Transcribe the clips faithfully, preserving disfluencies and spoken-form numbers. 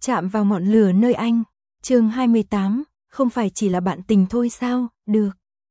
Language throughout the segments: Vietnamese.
Chạm vào ngọn lửa nơi anh. Chương hai mươi tám, không phải chỉ là bạn tình thôi sao? Được.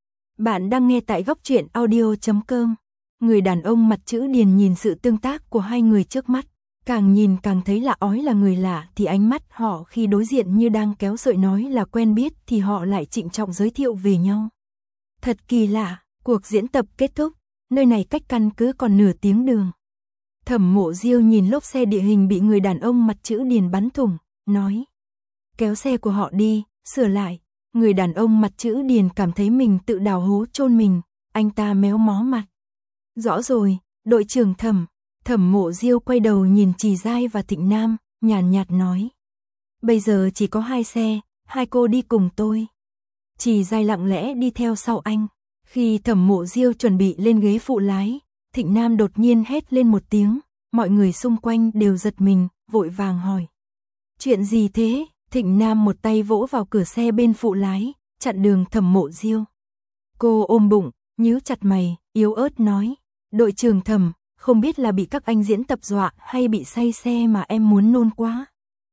Bạn đang nghe tại góc truyện audio chấm com. Người đàn ông mặt chữ Điền nhìn sự tương tác của hai người trước mắt, càng nhìn càng thấy lạ ói là người lạ, thì ánh mắt họ khi đối diện như đang kéo sợi nói là quen biết thì họ lại trịnh trọng giới thiệu về nhau. Thật kỳ lạ, cuộc diễn tập kết thúc, nơi này cách căn cứ còn nửa tiếng đường. Thẩm Mộ Diêu nhìn lốp xe địa hình bị người đàn ông mặt chữ Điền bắn thủng, nói: kéo xe của họ đi, sửa lại. Người đàn ông mặt chữ Điền cảm thấy mình tự đào hố chôn mình, anh ta méo mó mặt. Rõ rồi, đội trưởng Thẩm. Thẩm Mộ Diêu quay đầu nhìn Trì Giai và Thịnh Nam, nhàn nhạt nói: bây giờ chỉ có hai xe, hai cô đi cùng tôi. Trì Giai lặng lẽ đi theo sau anh. Khi Thẩm Mộ Diêu chuẩn bị lên ghế phụ lái, Thịnh Nam đột nhiên hét lên một tiếng, mọi người xung quanh đều giật mình, vội vàng hỏi: chuyện gì thế? Thịnh Nam một tay vỗ vào cửa xe bên phụ lái, chặn đường Thẩm Mộ Diêu. Cô ôm bụng, nhíu chặt mày, yếu ớt nói: đội trưởng Thẩm, không biết là bị các anh diễn tập dọa hay bị say xe mà em muốn nôn quá.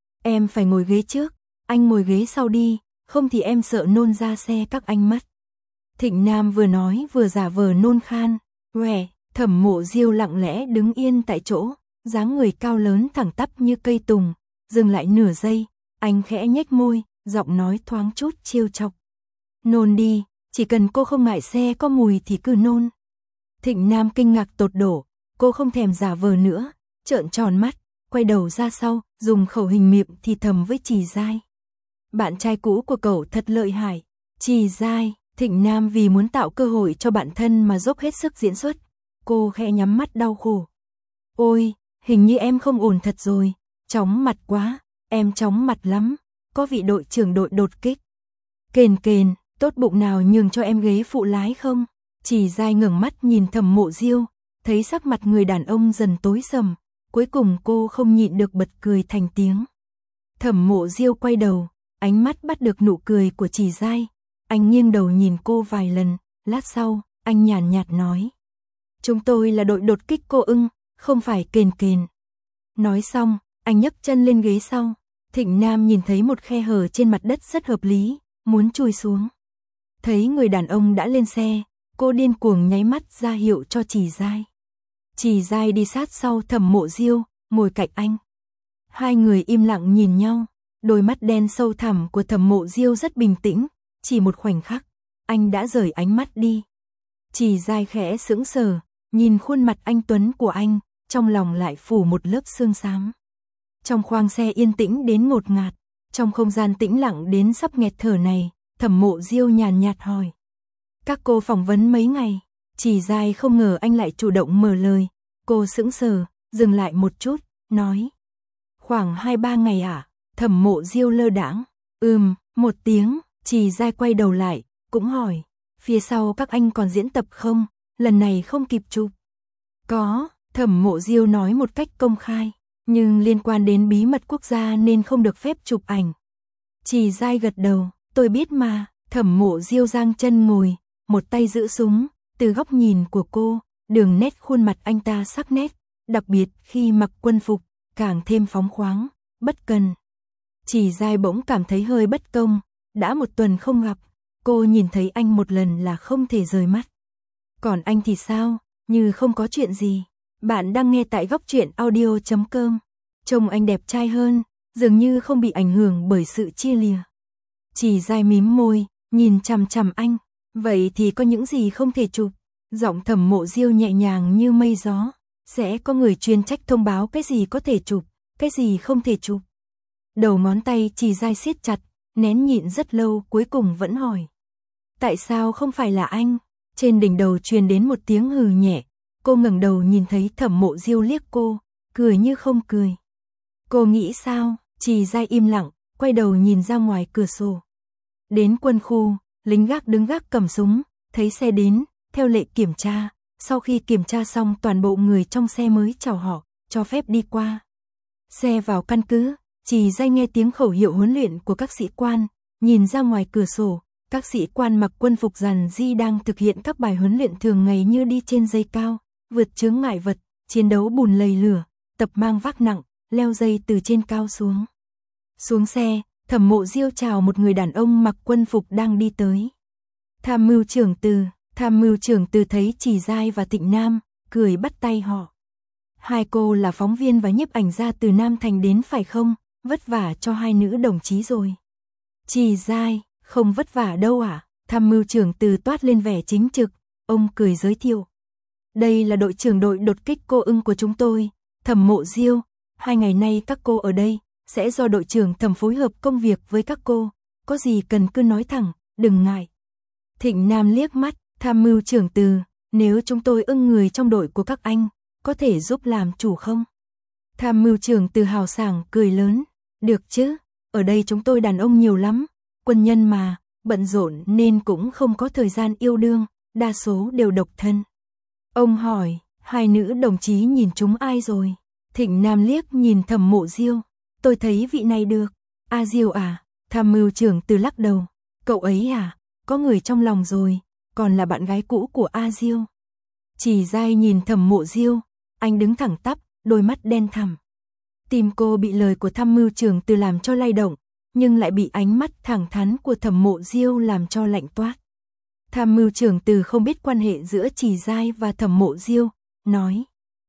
Em phải ngồi ghế trước, anh ngồi ghế sau đi, không thì em sợ nôn ra xe các anh mất. Thịnh Nam vừa nói vừa giả vờ nôn khan. Quẻ, Thẩm Mộ Diêu lặng lẽ đứng yên tại chỗ, dáng người cao lớn thẳng tắp như cây tùng, dừng lại nửa giây, anh khẽ nhếch môi, giọng nói thoáng chút trêu chọc. Nôn đi, chỉ cần cô không ngại xe có mùi thì cứ nôn. Thịnh Nam kinh ngạc tột đổ, cô không thèm giả vờ nữa, trợn tròn mắt, quay đầu ra sau, dùng khẩu hình miệng thì thầm với Trì Giai: bạn trai cũ của cậu thật lợi hại. Trì Giai, Thịnh Nam vì muốn tạo cơ hội cho bạn thân mà dốc hết sức diễn xuất. Cô khẽ nhắm mắt đau khổ. Ôi, hình như em không ổn thật rồi, chóng mặt quá, em chóng mặt lắm, có vị đội trưởng đội đột kích. Kền kền, tốt bụng nào nhường cho em ghế phụ lái không? Trì Giai ngẩng mắt nhìn Thẩm Mộ Diêu, thấy sắc mặt người đàn ông dần tối sầm, cuối cùng cô không nhịn được bật cười thành tiếng. Thẩm Mộ Diêu quay đầu, ánh mắt bắt được nụ cười của Trì Giai, anh nghiêng đầu nhìn cô vài lần, lát sau, anh nhàn nhạt nói: chúng tôi là đội đột kích cô ưng, không phải kền kền. Nói xong, anh nhấc chân lên ghế sau. Thịnh Nam nhìn thấy một khe hở trên mặt đất rất hợp lý, muốn chui xuống. Thấy người đàn ông đã lên xe, cô điên cuồng nháy mắt ra hiệu cho Trì Giai. Trì Giai đi sát sau Thẩm Mộ Diêu, ngồi cạnh anh. Hai người im lặng nhìn nhau, đôi mắt đen sâu thẳm của Thẩm Mộ Diêu rất bình tĩnh, chỉ một khoảnh khắc, anh đã rời ánh mắt đi. Trì Giai khẽ sững sờ, nhìn khuôn mặt anh tuấn của anh, trong lòng lại phủ một lớp sương xám. Trong khoang xe yên tĩnh đến ngột ngạt, trong không gian tĩnh lặng đến sắp nghẹt thở này, Thẩm Mộ Diêu nhàn nhạt hỏi: các cô phỏng vấn mấy ngày? Trì Giai không ngờ anh lại chủ động mở lời, cô sững sờ, dừng lại một chút, nói: khoảng hai ba ngày à? Thẩm Mộ Diêu lơ đãng: ừm, một tiếng. Trì Giai quay đầu lại, cũng hỏi: phía sau các anh còn diễn tập không? Lần này không kịp chụp. Có, Thẩm Mộ Diêu nói một cách công khai, nhưng liên quan đến bí mật quốc gia nên không được phép chụp ảnh. Trì Giai gật đầu, tôi biết mà. Thẩm Mộ Diêu giang chân ngồi, một tay giữ súng, từ góc nhìn của cô, đường nét khuôn mặt anh ta sắc nét, đặc biệt khi mặc quân phục, càng thêm phóng khoáng, bất cần. Trì Giai bỗng cảm thấy hơi bất công, đã một tuần không gặp, cô nhìn thấy anh một lần là không thể rời mắt. Còn anh thì sao, như không có chuyện gì. Bạn đang nghe tại góc truyện audio chấm com. Trông anh đẹp trai hơn, dường như không bị ảnh hưởng bởi sự chia lìa. Trì Giai mím môi, nhìn chằm chằm anh. Vậy thì có những gì không thể chụp? Giọng Thẩm Mộ Diêu nhẹ nhàng như mây gió. Sẽ có người chuyên trách thông báo cái gì có thể chụp, cái gì không thể chụp. Đầu ngón tay Trì Giai siết chặt, nén nhịn rất lâu, cuối cùng vẫn hỏi: tại sao không phải là anh? Trên đỉnh đầu truyền đến một tiếng hừ nhẹ. Cô ngẩng đầu nhìn thấy Thẩm Mộ Diêu liếc cô, cười như không cười. Cô nghĩ sao? Trì Giai im lặng, quay đầu nhìn ra ngoài cửa sổ. Đến quân khu, lính gác đứng gác cầm súng, thấy xe đến, theo lệ kiểm tra. Sau khi kiểm tra xong, toàn bộ người trong xe mới chào họ, cho phép đi qua. Xe vào căn cứ, Trì Giai nghe tiếng khẩu hiệu huấn luyện của các sĩ quan, nhìn ra ngoài cửa sổ. Các sĩ quan mặc quân phục rằn ri đang thực hiện các bài huấn luyện thường ngày như đi trên dây cao, vượt chướng ngại vật, chiến đấu bùn lầy lửa, tập mang vác nặng, leo dây từ trên cao xuống. Xuống xe, Thẩm Mộ Diêu chào một người đàn ông mặc quân phục đang đi tới. Tham mưu trưởng Từ, tham mưu trưởng Từ thấy Trì Giai và Thịnh Nam, cười bắt tay họ. Hai cô là phóng viên và nhiếp ảnh gia từ Nam Thành đến phải không? Vất vả cho hai nữ đồng chí rồi. Trì Giai, không vất vả đâu ạ. À? Tham mưu trưởng Từ toát lên vẻ chính trực, ông cười giới thiệu. Đây là đội trưởng đội đột kích cô ưng của chúng tôi, Thẩm Mộ Diêu. Hai ngày nay các cô ở đây, sẽ do đội trưởng Thẩm phối hợp công việc với các cô. Có gì cần cứ nói thẳng, đừng ngại. Thịnh Nam liếc mắt, tham mưu trưởng Từ, nếu chúng tôi ưng người trong đội của các anh, có thể giúp làm chủ không? Tham mưu trưởng Từ hào sảng cười lớn, được chứ, ở đây chúng tôi đàn ông nhiều lắm, quân nhân mà, bận rộn nên cũng không có thời gian yêu đương, đa số đều độc thân. Ông hỏi, hai nữ đồng chí nhìn chúng ai rồi? Thịnh Nam liếc nhìn Thẩm Mộ Diêu, tôi thấy vị này được. A Diêu à? Tham mưu trưởng Từ lắc đầu, cậu ấy à? Có người trong lòng rồi, còn là bạn gái cũ của A Diêu. Trì Giai nhìn Thẩm Mộ Diêu, anh đứng thẳng tắp, đôi mắt đen thẳm. Tim cô bị lời của tham mưu trưởng Từ làm cho lay động, nhưng lại bị ánh mắt thẳng thắn của Thẩm Mộ Diêu làm cho lạnh toát. Tham mưu trưởng Từ không biết quan hệ giữa Trì Giai và Thẩm Mộ Diêu, nói.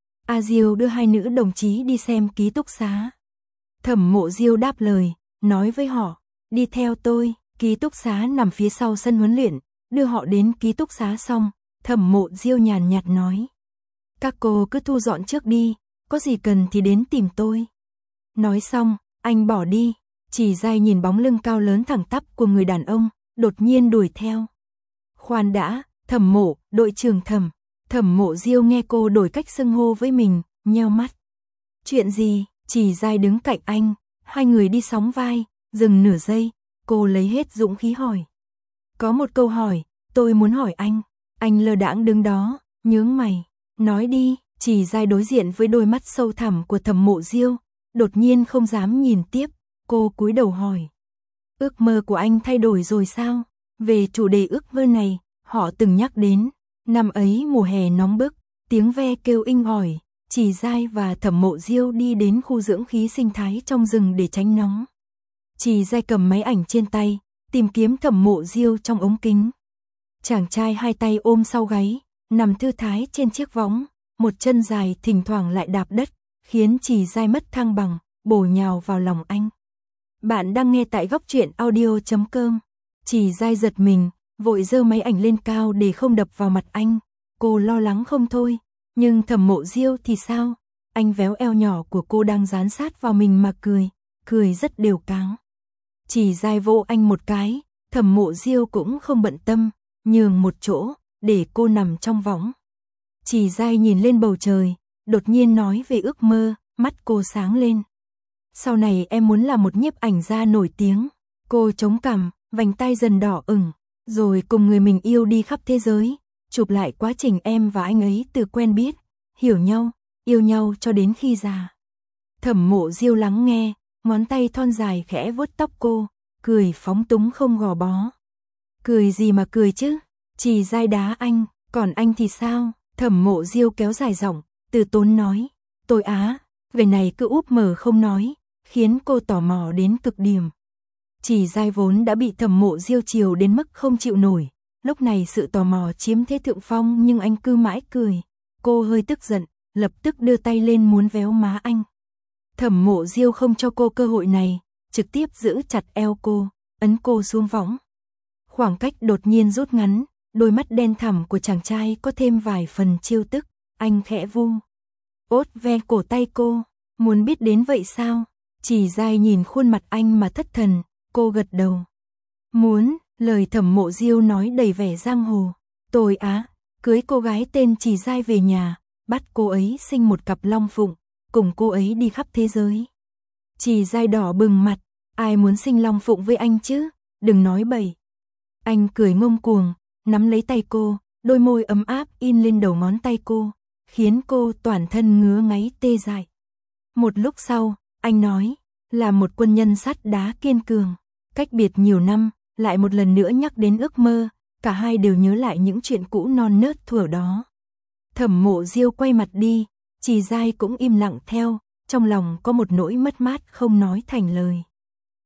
A Diêu đưa hai nữ đồng chí đi xem ký túc xá. Thẩm Mộ Diêu đáp lời, nói với họ, đi theo tôi, ký túc xá nằm phía sau sân huấn luyện, đưa họ đến ký túc xá xong, Thẩm Mộ Diêu nhàn nhạt nói. Các cô cứ thu dọn trước đi, có gì cần thì đến tìm tôi. Nói xong, anh bỏ đi, Trì Giai nhìn bóng lưng cao lớn thẳng tắp của người đàn ông, đột nhiên đuổi theo. Khoan đã, Thẩm Mộ, đội trưởng Thẩm. Thẩm Mộ Diêu nghe cô đổi cách xưng hô với mình, nheo mắt. Chuyện gì? Trì Giai đứng cạnh anh, hai người đi sóng vai, dừng nửa giây, cô lấy hết dũng khí hỏi. Có một câu hỏi, tôi muốn hỏi anh. Anh lơ đãng đứng đó, nhướng mày. Nói đi, Trì Giai đối diện với đôi mắt sâu thẳm của Thẩm Mộ Diêu, đột nhiên không dám nhìn tiếp, cô cúi đầu hỏi. Ước mơ của anh thay đổi rồi sao? Về chủ đề ước mơ này, họ từng nhắc đến. Năm ấy mùa hè nóng bức, tiếng ve kêu inh ỏi, Trì Giai và Thẩm Mộ Diêu đi đến khu dưỡng khí sinh thái trong rừng để tránh nóng. Trì Giai cầm máy ảnh trên tay, tìm kiếm Thẩm Mộ Diêu trong ống kính. Chàng trai hai tay ôm sau gáy, nằm thư thái trên chiếc võng, một chân dài thỉnh thoảng lại đạp đất, khiến Trì Giai mất thăng bằng, bổ nhào vào lòng anh. Bạn đang nghe tại góc truyện audio chấm com. Trì Giai giật mình, vội giơ máy ảnh lên cao để không đập vào mặt anh. Cô lo lắng không thôi, nhưng Thẩm Mộ Diêu thì sao? Anh véo eo nhỏ của cô đang dán sát vào mình mà cười, cười rất đều cáng. Trì Giai vỗ anh một cái, Thẩm Mộ Diêu cũng không bận tâm, nhường một chỗ, để cô nằm trong võng. Trì Giai nhìn lên bầu trời, đột nhiên nói về ước mơ, mắt cô sáng lên. Sau này em muốn là một nhiếp ảnh gia nổi tiếng. Cô chống cằm, vành tai dần đỏ ửng, rồi cùng người mình yêu đi khắp thế giới, chụp lại quá trình em và anh ấy từ quen biết, hiểu nhau, yêu nhau cho đến khi già. Thẩm Mộ Diêu lắng nghe, ngón tay thon dài khẽ vuốt tóc cô, cười phóng túng không gò bó. Cười gì mà cười chứ? Trì Giai đá anh, còn anh thì sao? Thẩm Mộ Diêu kéo dài giọng, từ tốn nói. Tôi á, về này cứ úp mở không nói, khiến cô tò mò đến cực điểm. Trì Giai vốn đã bị Thẩm Mộ Diêu chiều đến mức không chịu nổi, lúc này sự tò mò chiếm thế thượng phong nhưng anh cứ mãi cười. Cô hơi tức giận, lập tức đưa tay lên muốn véo má anh. Thẩm Mộ Diêu không cho cô cơ hội này, trực tiếp giữ chặt eo cô, ấn cô xuống võng. Khoảng cách đột nhiên rút ngắn, đôi mắt đen thẳm của chàng trai có thêm vài phần trêu tức, anh khẽ vu. Ốt ve cổ tay cô, muốn biết đến vậy sao? Trì Giai nhìn khuôn mặt anh mà thất thần, cô gật đầu. Muốn, lời Thẩm Mộ Diêu nói đầy vẻ giang hồ. Tôi á, cưới cô gái tên Trì Giai về nhà, bắt cô ấy sinh một cặp long phụng, cùng cô ấy đi khắp thế giới. Trì Giai đỏ bừng mặt, ai muốn sinh long phụng với anh chứ, đừng nói bậy. Anh cười ngông cuồng, nắm lấy tay cô, đôi môi ấm áp in lên đầu ngón tay cô, khiến cô toàn thân ngứa ngáy tê dại. Một lúc sau, anh nói, là một quân nhân sắt đá kiên cường, cách biệt nhiều năm, lại một lần nữa nhắc đến ước mơ, cả hai đều nhớ lại những chuyện cũ non nớt thuở đó. Thẩm Mộ Diêu quay mặt đi, Trì Giai cũng im lặng theo, trong lòng có một nỗi mất mát không nói thành lời.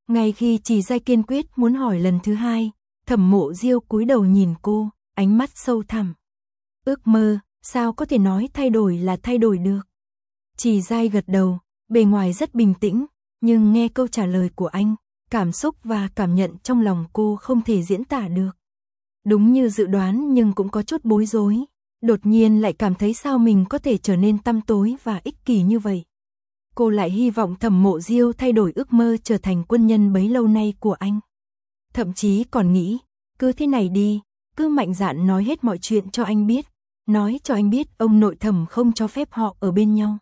Ngay khi Trì Giai kiên quyết muốn hỏi lần thứ hai, Thẩm Mộ Diêu cúi đầu nhìn cô, ánh mắt sâu thẳm. Ước mơ, sao có thể nói thay đổi là thay đổi được? Trì Giai gật đầu, bề ngoài rất bình tĩnh, nhưng nghe câu trả lời của anh, cảm xúc và cảm nhận trong lòng cô không thể diễn tả được. Đúng như dự đoán nhưng cũng có chút bối rối, đột nhiên lại cảm thấy sao mình có thể trở nên tăm tối và ích kỷ như vậy. Cô lại hy vọng Thẩm Mộ Diêu thay đổi ước mơ trở thành quân nhân bấy lâu nay của anh. Thậm chí còn nghĩ, cứ thế này đi, cứ mạnh dạn nói hết mọi chuyện cho anh biết, nói cho anh biết ông nội Thẩm không cho phép họ ở bên nhau.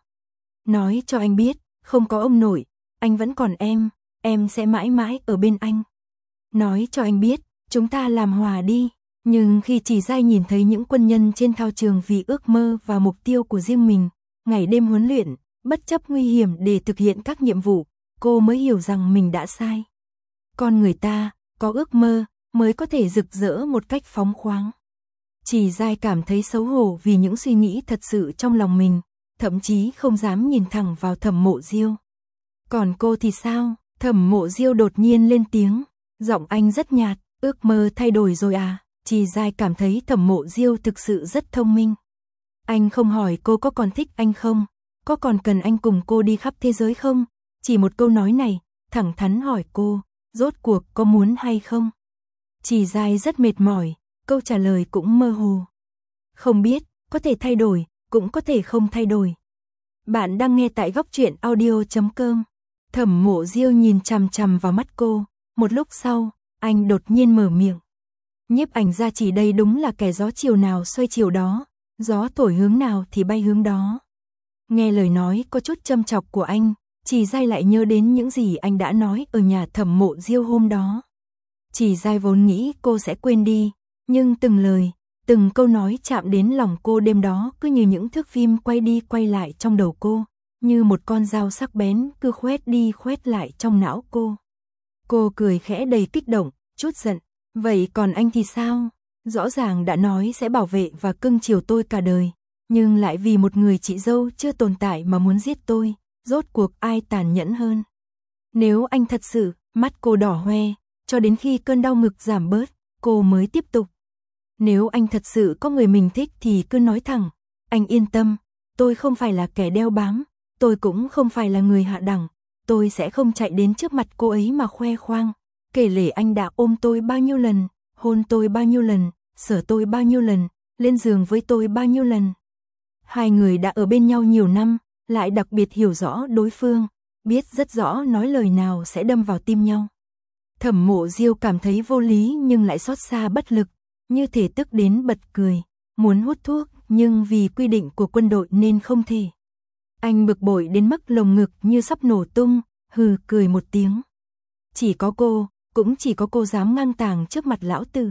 Nói cho anh biết, không có ông nội, anh vẫn còn em, em sẽ mãi mãi ở bên anh. Nói cho anh biết, chúng ta làm hòa đi. Nhưng khi Trì Giai nhìn thấy những quân nhân trên thao trường vì ước mơ và mục tiêu của riêng mình, ngày đêm huấn luyện, bất chấp nguy hiểm để thực hiện các nhiệm vụ, cô mới hiểu rằng mình đã sai. Con người ta, có ước mơ, mới có thể rực rỡ một cách phóng khoáng. Trì Giai cảm thấy xấu hổ vì những suy nghĩ thật sự trong lòng mình, thậm chí không dám nhìn thẳng vào Thẩm Mộ Diêu. Còn cô thì sao? Thẩm Mộ Diêu đột nhiên lên tiếng, giọng anh rất nhạt, ước mơ thay đổi rồi à? Trì Giai cảm thấy Thẩm Mộ Diêu thực sự rất thông minh. Anh không hỏi cô có còn thích anh không, có còn cần anh cùng cô đi khắp thế giới không, chỉ một câu nói này, thẳng thắn hỏi cô, rốt cuộc có muốn hay không. Trì Giai rất mệt mỏi, câu trả lời cũng mơ hồ. Không biết, có thể thay đổi, cũng có thể không thay đổi. Bạn đang nghe tại góc truyện audio chấm com. Thẩm Mộ Diêu nhìn chằm chằm vào mắt cô, một lúc sau, anh đột nhiên mở miệng. Nhiếp ảnh gia chỉ đây đúng là kẻ gió chiều nào xoay chiều đó, gió thổi hướng nào thì bay hướng đó. Nghe lời nói có chút châm chọc của anh, Trì Giai lại nhớ đến những gì anh đã nói ở nhà Thẩm Mộ Diêu hôm đó. Trì Giai vốn nghĩ cô sẽ quên đi, nhưng từng lời, từng câu nói chạm đến lòng cô đêm đó cứ như những thước phim quay đi quay lại trong đầu cô, như một con dao sắc bén cứ khoét đi khoét lại trong não cô. Cô cười khẽ đầy kích động, chút giận. Vậy còn anh thì sao? Rõ ràng đã nói sẽ bảo vệ và cưng chiều tôi cả đời, nhưng lại vì một người chị dâu chưa tồn tại mà muốn giết tôi, rốt cuộc ai tàn nhẫn hơn? Nếu anh thật sự, mắt cô đỏ hoe, cho đến khi cơn đau ngực giảm bớt, cô mới tiếp tục. Nếu anh thật sự có người mình thích thì cứ nói thẳng, anh yên tâm, tôi không phải là kẻ đeo bám, tôi cũng không phải là người hạ đẳng, tôi sẽ không chạy đến trước mặt cô ấy mà khoe khoang. Kể lể anh đã ôm tôi bao nhiêu lần, hôn tôi bao nhiêu lần, sờ tôi bao nhiêu lần, lên giường với tôi bao nhiêu lần. Hai người đã ở bên nhau nhiều năm, lại đặc biệt hiểu rõ đối phương, biết rất rõ nói lời nào sẽ đâm vào tim nhau. Thẩm Mộ Diêu cảm thấy vô lý nhưng lại xót xa bất lực, như thể tức đến bật cười, muốn hút thuốc nhưng vì quy định của quân đội nên không thể. Anh bực bội đến mức lồng ngực như sắp nổ tung, hừ cười một tiếng. Chỉ có cô, cũng chỉ có cô dám ngang tàng trước mặt lão tử.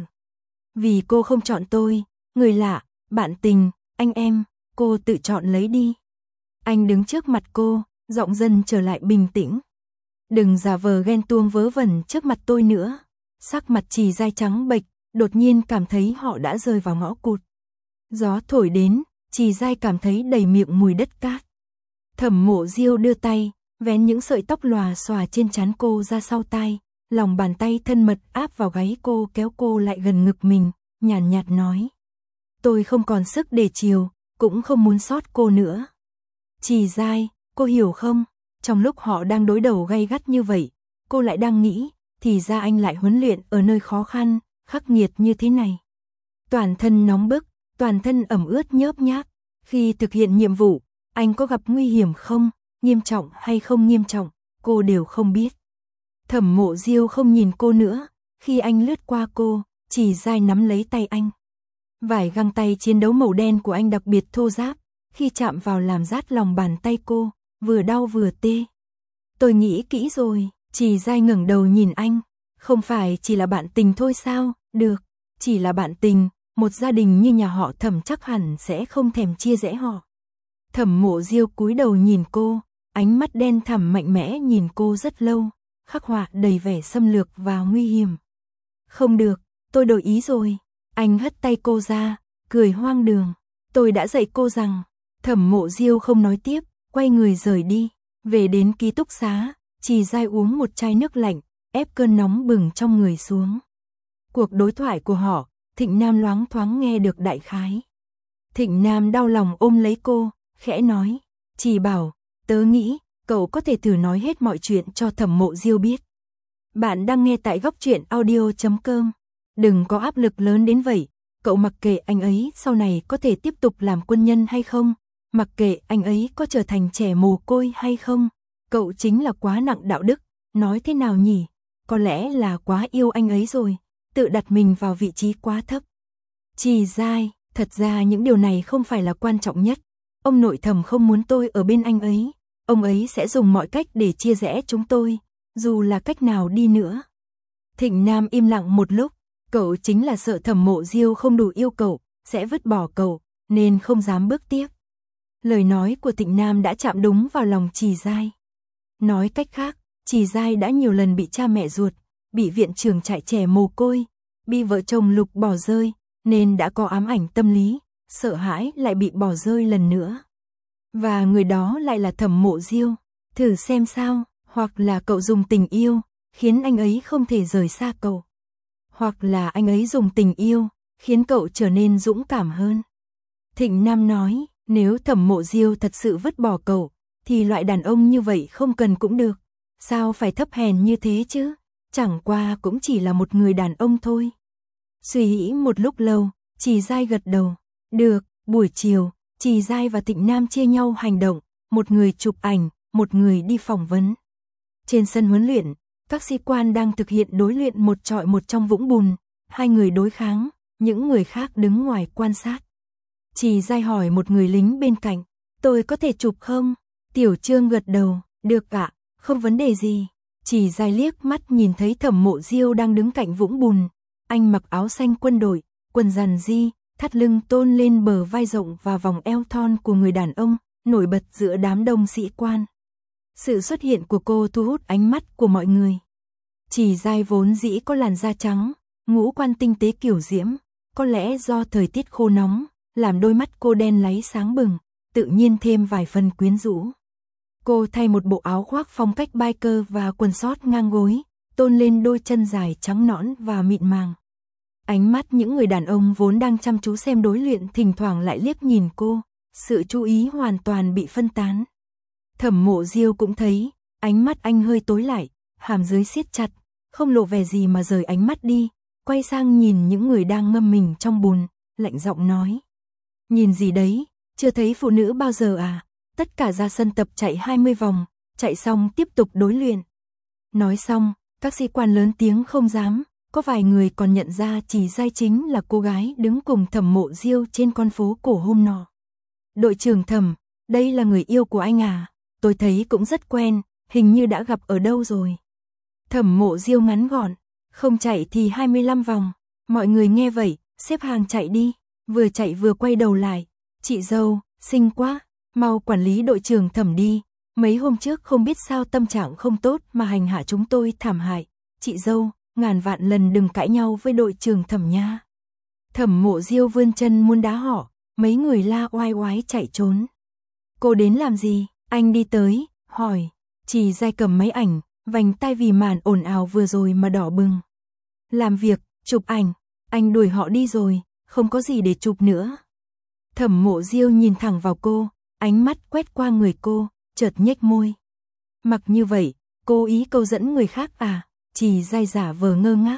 Vì cô không chọn tôi, người lạ, bạn tình, anh em, cô tự chọn lấy đi. Anh đứng trước mặt cô, giọng dần trở lại bình tĩnh. Đừng giả vờ ghen tuông vớ vẩn trước mặt tôi nữa. Sắc mặt Trì Giai trắng bệch, đột nhiên cảm thấy họ đã rơi vào ngõ cụt. Gió thổi đến, Trì Giai cảm thấy đầy miệng mùi đất cát. Thẩm Mộ Diêu đưa tay, vén những sợi tóc lòa xòa trên trán cô ra sau tai, lòng bàn tay thân mật áp vào gáy cô kéo cô lại gần ngực mình, nhàn nhạt, nhạt nói. Tôi không còn sức để chiều, cũng không muốn sót cô nữa. Trì Giai, cô hiểu không? Trong lúc họ đang đối đầu gay gắt như vậy, cô lại đang nghĩ, thì ra anh lại huấn luyện ở nơi khó khăn, khắc nghiệt như thế này. Toàn thân nóng bức, toàn thân ẩm ướt nhớp nháp. Khi thực hiện nhiệm vụ, anh có gặp nguy hiểm không, nghiêm trọng hay không nghiêm trọng, cô đều không biết. Thẩm Mộ Diêu không nhìn cô nữa, khi anh lướt qua cô, Trì Giai nắm lấy tay anh. Vải găng tay chiến đấu màu đen của anh đặc biệt thô ráp, khi chạm vào làm rát lòng bàn tay cô, vừa đau vừa tê. Tôi nghĩ kỹ rồi, Trì Giai ngẩng đầu nhìn anh, không phải chỉ là bạn tình thôi sao, được, chỉ là bạn tình, một gia đình như nhà họ Thẩm chắc hẳn sẽ không thèm chia rẽ họ. Thẩm Mộ Diêu cúi đầu nhìn cô, ánh mắt đen thẳm mạnh mẽ nhìn cô rất lâu, khắc họa đầy vẻ xâm lược và nguy hiểm. Không được, tôi đổi ý rồi. Anh hất tay cô ra, cười hoang đường. Tôi đã dạy cô rằng. Thẩm Mộ Diêu không nói tiếp, quay người rời đi. Về đến ký túc xá, Trì Giai uống một chai nước lạnh, ép cơn nóng bừng trong người xuống. Cuộc đối thoại của họ, Thịnh Nam loáng thoáng nghe được đại khái. Thịnh Nam đau lòng ôm lấy cô, khẽ nói, Chỉ Bảo, tớ nghĩ, cậu có thể thử nói hết mọi chuyện cho Thẩm Mộ Diêu biết. Bạn đang nghe tại góc truyện audio chấm com. Đừng có áp lực lớn đến vậy, cậu mặc kệ anh ấy sau này có thể tiếp tục làm quân nhân hay không, mặc kệ anh ấy có trở thành trẻ mồ côi hay không, cậu chính là quá nặng đạo đức, nói thế nào nhỉ, có lẽ là quá yêu anh ấy rồi, tự đặt mình vào vị trí quá thấp. Trì Giai, thật ra những điều này không phải là quan trọng nhất, ông nội Thẩm không muốn tôi ở bên anh ấy, ông ấy sẽ dùng mọi cách để chia rẽ chúng tôi, dù là cách nào đi nữa. Thịnh Nam im lặng một lúc, cậu chính là sợ Thẩm Mộ Diêu không đủ yêu cậu, sẽ vứt bỏ cậu, nên không dám bước tiếp. Lời nói của Thịnh Nam đã chạm đúng vào lòng Trì Giai. Nói cách khác, Trì Giai đã nhiều lần bị cha mẹ ruột, bị viện trưởng trại trẻ mồ côi, bị vợ chồng Lục bỏ rơi, nên đã có ám ảnh tâm lý, sợ hãi lại bị bỏ rơi lần nữa. Và người đó lại là Thẩm Mộ Diêu, thử xem sao, hoặc là cậu dùng tình yêu, khiến anh ấy không thể rời xa cậu. Hoặc là anh ấy dùng tình yêu, khiến cậu trở nên dũng cảm hơn. Thịnh Nam nói, nếu Thẩm Mộ Diêu thật sự vứt bỏ cậu, thì loại đàn ông như vậy không cần cũng được. Sao phải thấp hèn như thế chứ? Chẳng qua cũng chỉ là một người đàn ông thôi. Suy nghĩ một lúc lâu, Trì Giai gật đầu. Được, buổi chiều, Trì Giai và Thịnh Nam chia nhau hành động, một người chụp ảnh, một người đi phỏng vấn. Trên sân huấn luyện, các sĩ quan đang thực hiện đối luyện một chọi một trong vũng bùn, hai người đối kháng, những người khác đứng ngoài quan sát. Trì Giai hỏi một người lính bên cạnh, tôi có thể chụp không? Tiểu Trương gật đầu, được ạ, không vấn đề gì. Trì Giai liếc mắt nhìn thấy Thẩm Mộ Diêu đang đứng cạnh vũng bùn, anh mặc áo xanh quân đội, quần giàn di, thắt lưng tôn lên bờ vai rộng và vòng eo thon của người đàn ông, nổi bật giữa đám đông sĩ quan. Sự xuất hiện của cô thu hút ánh mắt của mọi người. Trì Giai vốn dĩ có làn da trắng, ngũ quan tinh tế kiểu diễm, có lẽ do thời tiết khô nóng, làm đôi mắt cô đen láy sáng bừng, tự nhiên thêm vài phần quyến rũ. Cô thay một bộ áo khoác phong cách biker và quần sót ngang gối, tôn lên đôi chân dài trắng nõn và mịn màng. Ánh mắt những người đàn ông vốn đang chăm chú xem đối luyện thỉnh thoảng lại liếc nhìn cô, sự chú ý hoàn toàn bị phân tán. Thẩm Mộ Diêu cũng thấy, ánh mắt anh hơi tối lại, hàm dưới siết chặt, không lộ vẻ gì mà rời ánh mắt đi, quay sang nhìn những người đang ngâm mình trong bùn, lạnh giọng nói. Nhìn gì đấy, chưa thấy phụ nữ bao giờ à, tất cả ra sân tập chạy hai mươi vòng, chạy xong tiếp tục đối luyện. Nói xong, các sĩ quan lớn tiếng không dám, có vài người còn nhận ra Trì Giai chính là cô gái đứng cùng Thẩm Mộ Diêu trên con phố cổ hôm nọ. Đội trưởng Thẩm, đây là người yêu của anh à, tôi thấy cũng rất quen, hình như đã gặp ở đâu rồi. Thẩm Mộ Diêu ngắn gọn, không chạy thì hai mươi lăm vòng, mọi người nghe vậy, xếp hàng chạy đi, vừa chạy vừa quay đầu lại, chị dâu, xinh quá, mau quản lý đội trưởng Thẩm đi, mấy hôm trước không biết sao tâm trạng không tốt mà hành hạ chúng tôi thảm hại, chị dâu, ngàn vạn lần đừng cãi nhau với đội trưởng Thẩm nha. Thẩm Mộ Diêu vươn chân muốn đá họ, mấy người la oai oái chạy trốn. Cô đến làm gì? Anh đi tới, hỏi. Trì Giai cầm máy ảnh, vành tai vì màn ồn ào vừa rồi mà đỏ bừng. Làm việc, chụp ảnh, anh đuổi họ đi rồi, không có gì để chụp nữa. Thẩm Mộ Diêu nhìn thẳng vào cô, ánh mắt quét qua người cô, chợt nhếch môi. Mặc như vậy, cố ý câu dẫn người khác à? Trì Giai giả vờ ngơ ngác.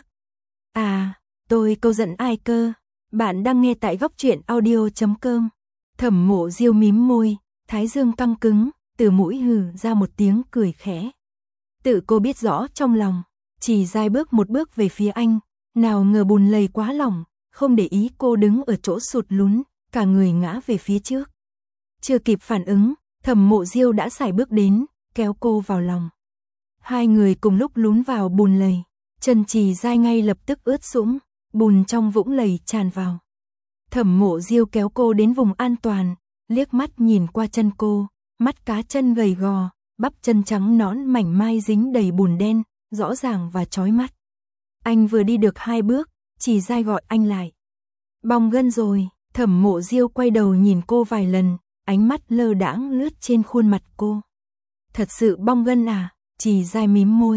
À, tôi câu dẫn ai cơ? Bạn đang nghe tại góc truyện audio chấm com. Thẩm Mộ Diêu mím môi, thái dương căng cứng, từ mũi hừ ra một tiếng cười khẽ. Tự cô biết rõ trong lòng, Trì Giai bước một bước về phía anh, nào ngờ bùn lầy quá lỏng, không để ý cô đứng ở chỗ sụt lún, cả người ngã về phía trước. Chưa kịp phản ứng, Thẩm Mộ Diêu đã sải bước đến, kéo cô vào lòng. Hai người cùng lúc lún vào bùn lầy, chân Trì Giai ngay lập tức ướt sũng, bùn trong vũng lầy tràn vào. Thẩm Mộ Diêu kéo cô đến vùng an toàn, liếc mắt nhìn qua chân cô, mắt cá chân gầy gò, bắp chân trắng nõn mảnh mai dính đầy bùn đen, rõ ràng và chói mắt. Anh vừa đi được hai bước, Trì Giai gọi anh lại. Bong gân rồi, Thẩm Mộ Diêu quay đầu nhìn cô vài lần, ánh mắt lơ đãng lướt trên khuôn mặt cô. Thật sự bong gân à? Trì Giai mím môi.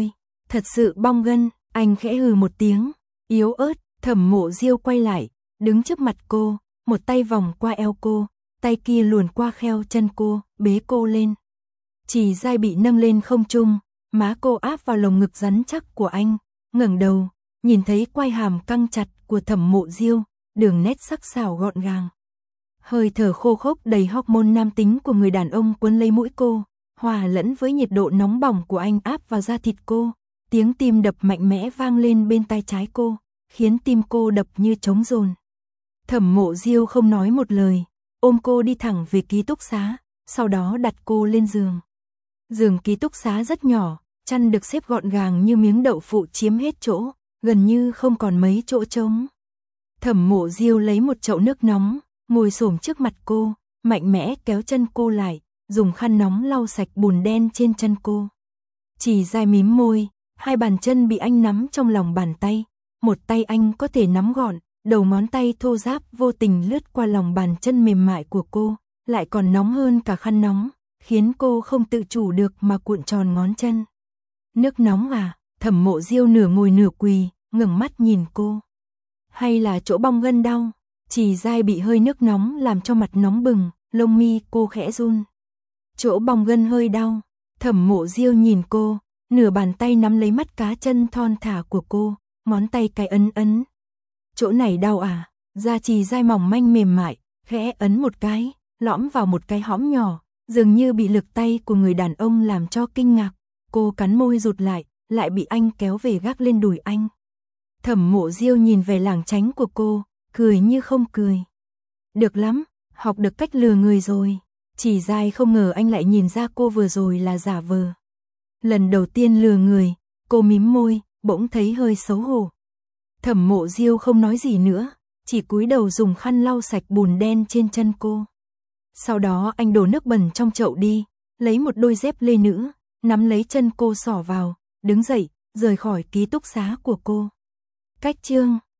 Thật sự bong gân, anh khẽ hừ một tiếng, yếu ớt. Thẩm Mộ Diêu quay lại, đứng trước mặt cô, một tay vòng qua eo cô, tay kia luồn qua kheo chân cô, bế cô lên. Chỉ dai bị nâng lên không trung, má cô áp vào lồng ngực rắn chắc của anh, ngẩng đầu, nhìn thấy quai hàm căng chặt của Thẩm Mộ Diêu, đường nét sắc sảo gọn gàng. Hơi thở khô khốc đầy hormone nam tính của người đàn ông cuốn lấy mũi cô, hòa lẫn với nhiệt độ nóng bỏng của anh áp vào da thịt cô, tiếng tim đập mạnh mẽ vang lên bên tai trái cô, khiến tim cô đập như trống dồn. Thẩm Mộ Diêu không nói một lời, ôm cô đi thẳng về ký túc xá, sau đó đặt cô lên giường. Giường ký túc xá rất nhỏ, chăn được xếp gọn gàng như miếng đậu phụ chiếm hết chỗ, gần như không còn mấy chỗ trống. Thẩm Mộ Diêu lấy một chậu nước nóng, ngồi xổm trước mặt cô, mạnh mẽ kéo chân cô lại, dùng khăn nóng lau sạch bùn đen trên chân cô. Chỉ dai mím môi, hai bàn chân bị anh nắm trong lòng bàn tay, một tay anh có thể nắm gọn, đầu ngón tay thô ráp vô tình lướt qua lòng bàn chân mềm mại của cô, lại còn nóng hơn cả khăn nóng, khiến cô không tự chủ được mà cuộn tròn ngón chân. Nước nóng à? Thẩm Mộ Diêu nửa ngồi nửa quỳ, ngẩng mắt nhìn cô. Hay là chỗ bong gân đau? Chỉ dai bị hơi nước nóng làm cho mặt nóng bừng, lông mi cô khẽ run. Chỗ bong gân hơi đau. Thẩm Mộ Diêu nhìn cô, nửa bàn tay nắm lấy mắt cá chân thon thả của cô, ngón tay cái ấn ấn. Chỗ này đau à? Da Chỉ dai mỏng manh mềm mại, khẽ ấn một cái, lõm vào một cái hõm nhỏ, dường như bị lực tay của người đàn ông làm cho kinh ngạc. Cô cắn môi rụt lại, lại bị anh kéo về gác lên đùi anh. Thẩm Mộ Diêu nhìn về lảng tránh của cô, cười như không cười. Được lắm, học được cách lừa người rồi. Chỉ dai không ngờ anh lại nhìn ra cô vừa rồi là giả vờ. Lần đầu tiên lừa người, cô mím môi, bỗng thấy hơi xấu hổ. Thẩm Mộ Diêu không nói gì nữa, chỉ cúi đầu dùng khăn lau sạch bùn đen trên chân cô. Sau đó anh đổ nước bẩn trong chậu đi, lấy một đôi dép lê nữ, nắm lấy chân cô xỏ vào, đứng dậy, rời khỏi ký túc xá của cô. Cách chương